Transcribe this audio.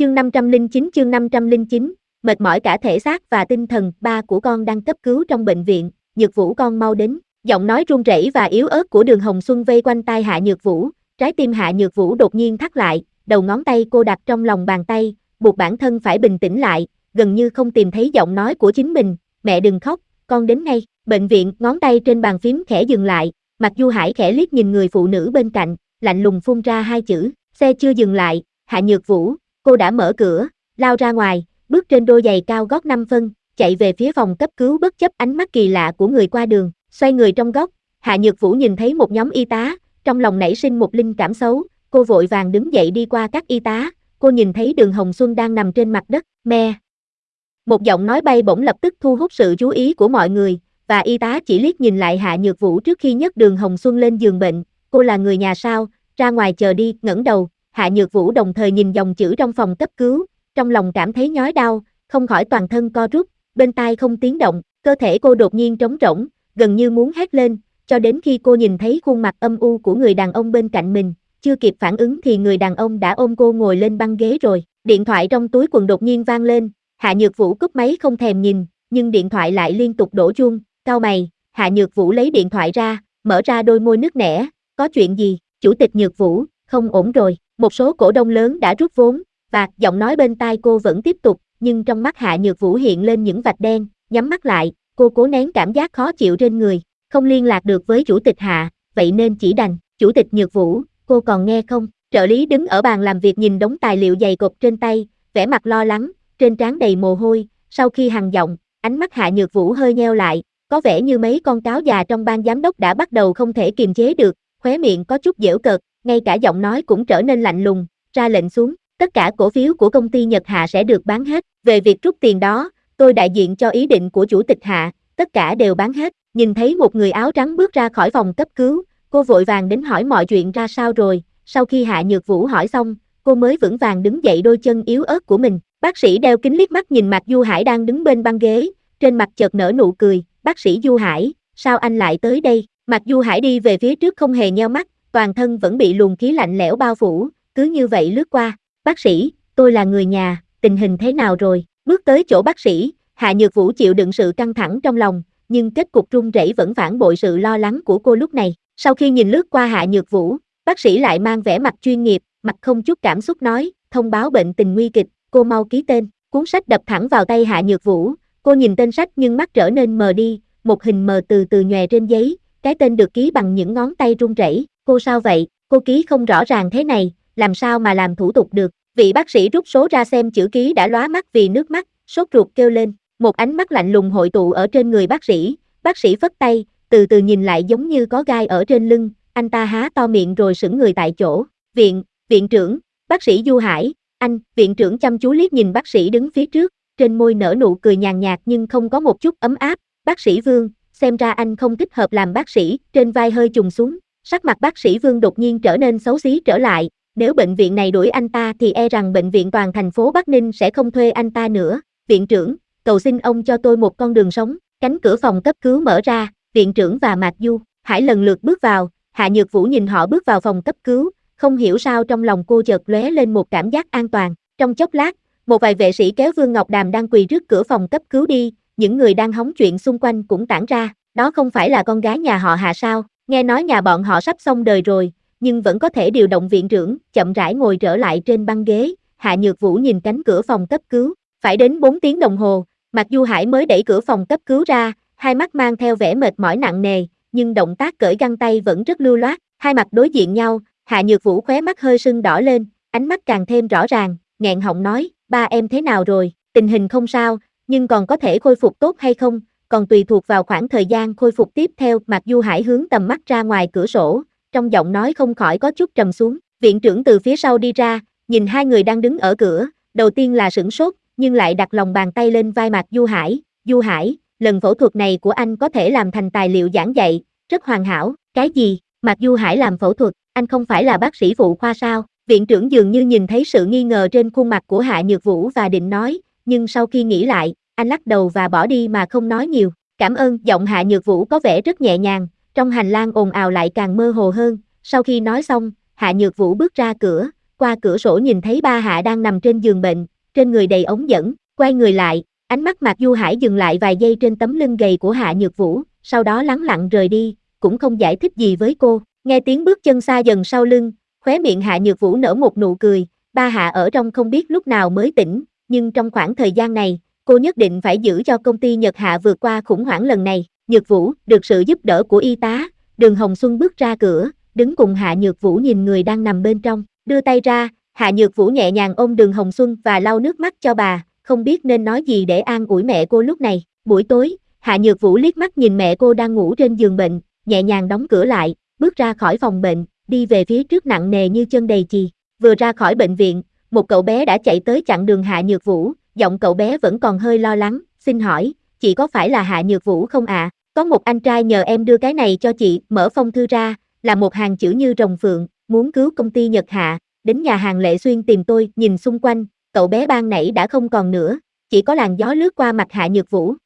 Chương 509, mệt mỏi cả thể xác và tinh thần, ba của con đang cấp cứu trong bệnh viện, Nhược Vũ con mau đến. Giọng nói run rẩy và yếu ớt của Đường Hồng Xuân vây quanh tai Hạ Nhược Vũ, trái tim Hạ Nhược Vũ đột nhiên thắt lại, đầu ngón tay cô đặt trong lòng bàn tay, buộc bản thân phải bình tĩnh lại, gần như không tìm thấy giọng nói của chính mình, mẹ đừng khóc, con đến ngay. Bệnh viện, ngón tay trên bàn phím khẽ dừng lại, Mạc Du Hải khẽ liếc nhìn người phụ nữ bên cạnh, lạnh lùng phun ra hai chữ, xe chưa dừng lại, Hạ Nhược Vũ, cô đã mở cửa, lao ra ngoài, bước trên đôi giày cao gót 5 phân, chạy về phía phòng cấp cứu bất chấp ánh mắt kỳ lạ của người qua đường, xoay người trong góc, Hạ Nhược Vũ nhìn thấy một nhóm y tá, trong lòng nảy sinh một linh cảm xấu, cô vội vàng đứng dậy đi qua các y tá, cô nhìn thấy Đường Hồng Xuân đang nằm trên mặt đất, me. Một giọng nói bay bổng lập tức thu hút sự chú ý của mọi người, và y tá chỉ liếc nhìn lại Hạ Nhược Vũ trước khi nhấc Đường Hồng Xuân lên giường bệnh, cô là người nhà sao, ra ngoài chờ đi, ngẩng đầu, Hạ Nhược Vũ đồng thời nhìn dòng chữ trong phòng cấp cứu, trong lòng cảm thấy nhói đau, không khỏi toàn thân co rút, bên tai không tiếng động, cơ thể cô đột nhiên trống rỗng, gần như muốn hét lên, cho đến khi cô nhìn thấy khuôn mặt âm u của người đàn ông bên cạnh mình, chưa kịp phản ứng thì người đàn ông đã ôm cô ngồi lên băng ghế rồi, điện thoại trong túi quần đột nhiên vang lên, Hạ Nhược Vũ cúp máy không thèm nhìn, nhưng điện thoại lại liên tục đổ chuông, cau mày, Hạ Nhược Vũ lấy điện thoại ra, mở ra đôi môi nứt nẻ, có chuyện gì, Chủ tịch Nhược Vũ, không ổn rồi, một số cổ đông lớn đã rút vốn, và giọng nói bên tai cô vẫn tiếp tục, nhưng trong mắt Hạ Nhược Vũ hiện lên những vạch đen, nhắm mắt lại, cô cố nén cảm giác khó chịu trên người, không liên lạc được với Chủ tịch Hạ, vậy nên chỉ đành, Chủ tịch Nhược Vũ, cô còn nghe không? Trợ lý đứng ở bàn làm việc nhìn đống tài liệu dày cộp trên tay, vẻ mặt lo lắng, trên trán đầy mồ hôi, sau khi hằn giọng, ánh mắt Hạ Nhược Vũ hơi nheo lại, có vẻ như mấy con cáo già trong ban giám đốc đã bắt đầu không thể kiềm chế được, khóe miệng có chút giễu cợt, ngay cả giọng nói cũng trở nên lạnh lùng, ra lệnh xuống, tất cả cổ phiếu của công ty Nhật Hạ sẽ được bán hết, về việc rút tiền đó, tôi đại diện cho ý định của Chủ tịch Hạ, tất cả đều bán hết, nhìn thấy một người áo trắng bước ra khỏi phòng cấp cứu, cô vội vàng đến hỏi mọi chuyện ra sao rồi, sau khi Hạ Nhược Vũ hỏi xong, cô mới vững vàng đứng dậy đôi chân yếu ớt của mình, bác sĩ đeo kính liếc mắt nhìn Mạc Du Hải đang đứng bên băng ghế, trên mặt chợt nở nụ cười, bác sĩ Du Hải, sao anh lại tới đây, Mạc Du Hải đi về phía trước không hề nheo mắt, toàn thân vẫn bị luồng khí lạnh lẽo bao phủ, cứ như vậy lướt qua, bác sĩ, tôi là người nhà, tình hình thế nào rồi, bước tới chỗ bác sĩ, Hạ Nhược Vũ chịu đựng sự căng thẳng trong lòng, nhưng kết cục run rẩy vẫn phản bội sự lo lắng của cô lúc này, sau khi nhìn lướt qua Hạ Nhược Vũ, bác sĩ lại mang vẻ mặt chuyên nghiệp, mặt không chút cảm xúc nói, thông báo bệnh tình nguy kịch, cô mau ký tên, cuốn sách đập thẳng vào tay Hạ Nhược Vũ, cô nhìn tên sách nhưng mắt trở nên mờ đi, một hình mờ từ từ nhòe trên giấy, cái tên được ký bằng những ngón tay run rẩy, cô sao vậy, cô ký không rõ ràng thế này, làm sao mà làm thủ tục được, vị bác sĩ rút số ra xem chữ ký đã lóa mắt vì nước mắt, sốt ruột kêu lên, một ánh mắt lạnh lùng hội tụ ở trên người bác sĩ phất tay, từ từ nhìn lại giống như có gai ở trên lưng, anh ta há to miệng rồi sững người tại chỗ, viện trưởng, bác sĩ Du Hải, anh, viện trưởng chăm chú liếc nhìn bác sĩ đứng phía trước, trên môi nở nụ cười nhàn nhạt nhưng không có một chút ấm áp, bác sĩ Vương, xem ra anh không thích hợp làm bác sĩ, trên vai hơi trùng xuống, sắc mặt bác sĩ Vương đột nhiên trở nên xấu xí trở lại, nếu bệnh viện này đuổi anh ta thì e rằng bệnh viện toàn thành phố Bắc Ninh sẽ không thuê anh ta nữa, viện trưởng, cầu xin ông cho tôi một con đường sống, cánh cửa phòng cấp cứu mở ra, viện trưởng và Mạc Du Hải lần lượt bước vào, Hạ Nhược Vũ nhìn họ bước vào phòng cấp cứu, không hiểu sao trong lòng cô chợt lóe lên một cảm giác an toàn, trong chốc lát, một vài vệ sĩ kéo Vương Ngọc Đàm đang quỳ trước cửa phòng cấp cứu đi, những người đang hóng chuyện xung quanh cũng tản ra, đó không phải là con gái nhà họ Hạ sao, nghe nói nhà bọn họ sắp xong đời rồi, nhưng vẫn có thể điều động viện trưởng, chậm rãi ngồi trở lại trên băng ghế, Hạ Nhược Vũ nhìn cánh cửa phòng cấp cứu, phải đến 4 tiếng đồng hồ, Mạc Du Hải mới đẩy cửa phòng cấp cứu ra, hai mắt mang theo vẻ mệt mỏi nặng nề, nhưng động tác cởi găng tay vẫn rất lưu loát, hai mặt đối diện nhau, Hạ Nhược Vũ khóe mắt hơi sưng đỏ lên, ánh mắt càng thêm rõ ràng, nghẹn họng nói, ba em thế nào rồi, tình hình không sao, nhưng còn có thể khôi phục tốt hay không, còn tùy thuộc vào khoảng thời gian khôi phục tiếp theo, Mạc Du Hải hướng tầm mắt ra ngoài cửa sổ, trong giọng nói không khỏi có chút trầm xuống, viện trưởng từ phía sau đi ra, nhìn hai người đang đứng ở cửa, đầu tiên là sửng sốt, nhưng lại đặt lòng bàn tay lên vai Mạc Du Hải, lần phẫu thuật này của anh có thể làm thành tài liệu giảng dạy, rất hoàn hảo, cái gì, Mạc Du Hải làm phẫu thuật, anh không phải là bác sĩ phụ khoa sao, viện trưởng dường như nhìn thấy sự nghi ngờ trên khuôn mặt của Hạ Nhược Vũ và định nói, nhưng sau khi nghĩ lại, anh lắc đầu và bỏ đi mà không nói nhiều, cảm ơn, giọng Hạ Nhược Vũ có vẻ rất nhẹ nhàng, trong hành lang ồn ào lại càng mơ hồ hơn, sau khi nói xong, Hạ Nhược Vũ bước ra cửa, qua cửa sổ nhìn thấy ba Hạ đang nằm trên giường bệnh, trên người đầy ống dẫn, quay người lại, ánh mắt Mạc Du Hải dừng lại vài giây trên tấm lưng gầy của Hạ Nhược Vũ, sau đó lẳng lặng rời đi, cũng không giải thích gì với cô. Nghe tiếng bước chân xa dần sau lưng, khóe miệng Hạ Nhược Vũ nở một nụ cười, ba Hạ ở trong không biết lúc nào mới tỉnh, nhưng trong khoảng thời gian này, cô nhất định phải giữ cho công ty Nhật Hạ vượt qua khủng hoảng lần này. Nhược Vũ, được sự giúp đỡ của y tá, Đường Hồng Xuân bước ra cửa, đứng cùng Hạ Nhược Vũ nhìn người đang nằm bên trong, đưa tay ra, Hạ Nhược Vũ nhẹ nhàng ôm Đường Hồng Xuân và lau nước mắt cho bà, không biết nên nói gì để an ủi mẹ cô lúc này. Buổi tối, Hạ Nhược Vũ liếc mắt nhìn mẹ cô đang ngủ trên giường bệnh, nhẹ nhàng đóng cửa lại, bước ra khỏi phòng bệnh, đi về phía trước nặng nề như chân đầy chì. Vừa ra khỏi bệnh viện, một cậu bé đã chạy tới chặn đường Hạ Nhược Vũ, giọng cậu bé vẫn còn hơi lo lắng, xin hỏi, chị có phải là Hạ Nhược Vũ không ạ? Có một anh trai nhờ em đưa cái này cho chị, mở phong thư ra, là một hàng chữ như rồng phượng, muốn cứu công ty Nhật Hạ, đến nhà hàng Lệ Xuyên tìm tôi, nhìn xung quanh, cậu bé ban nãy đã không còn nữa, chỉ có làn gió lướt qua mặt Hạ Nhược Vũ,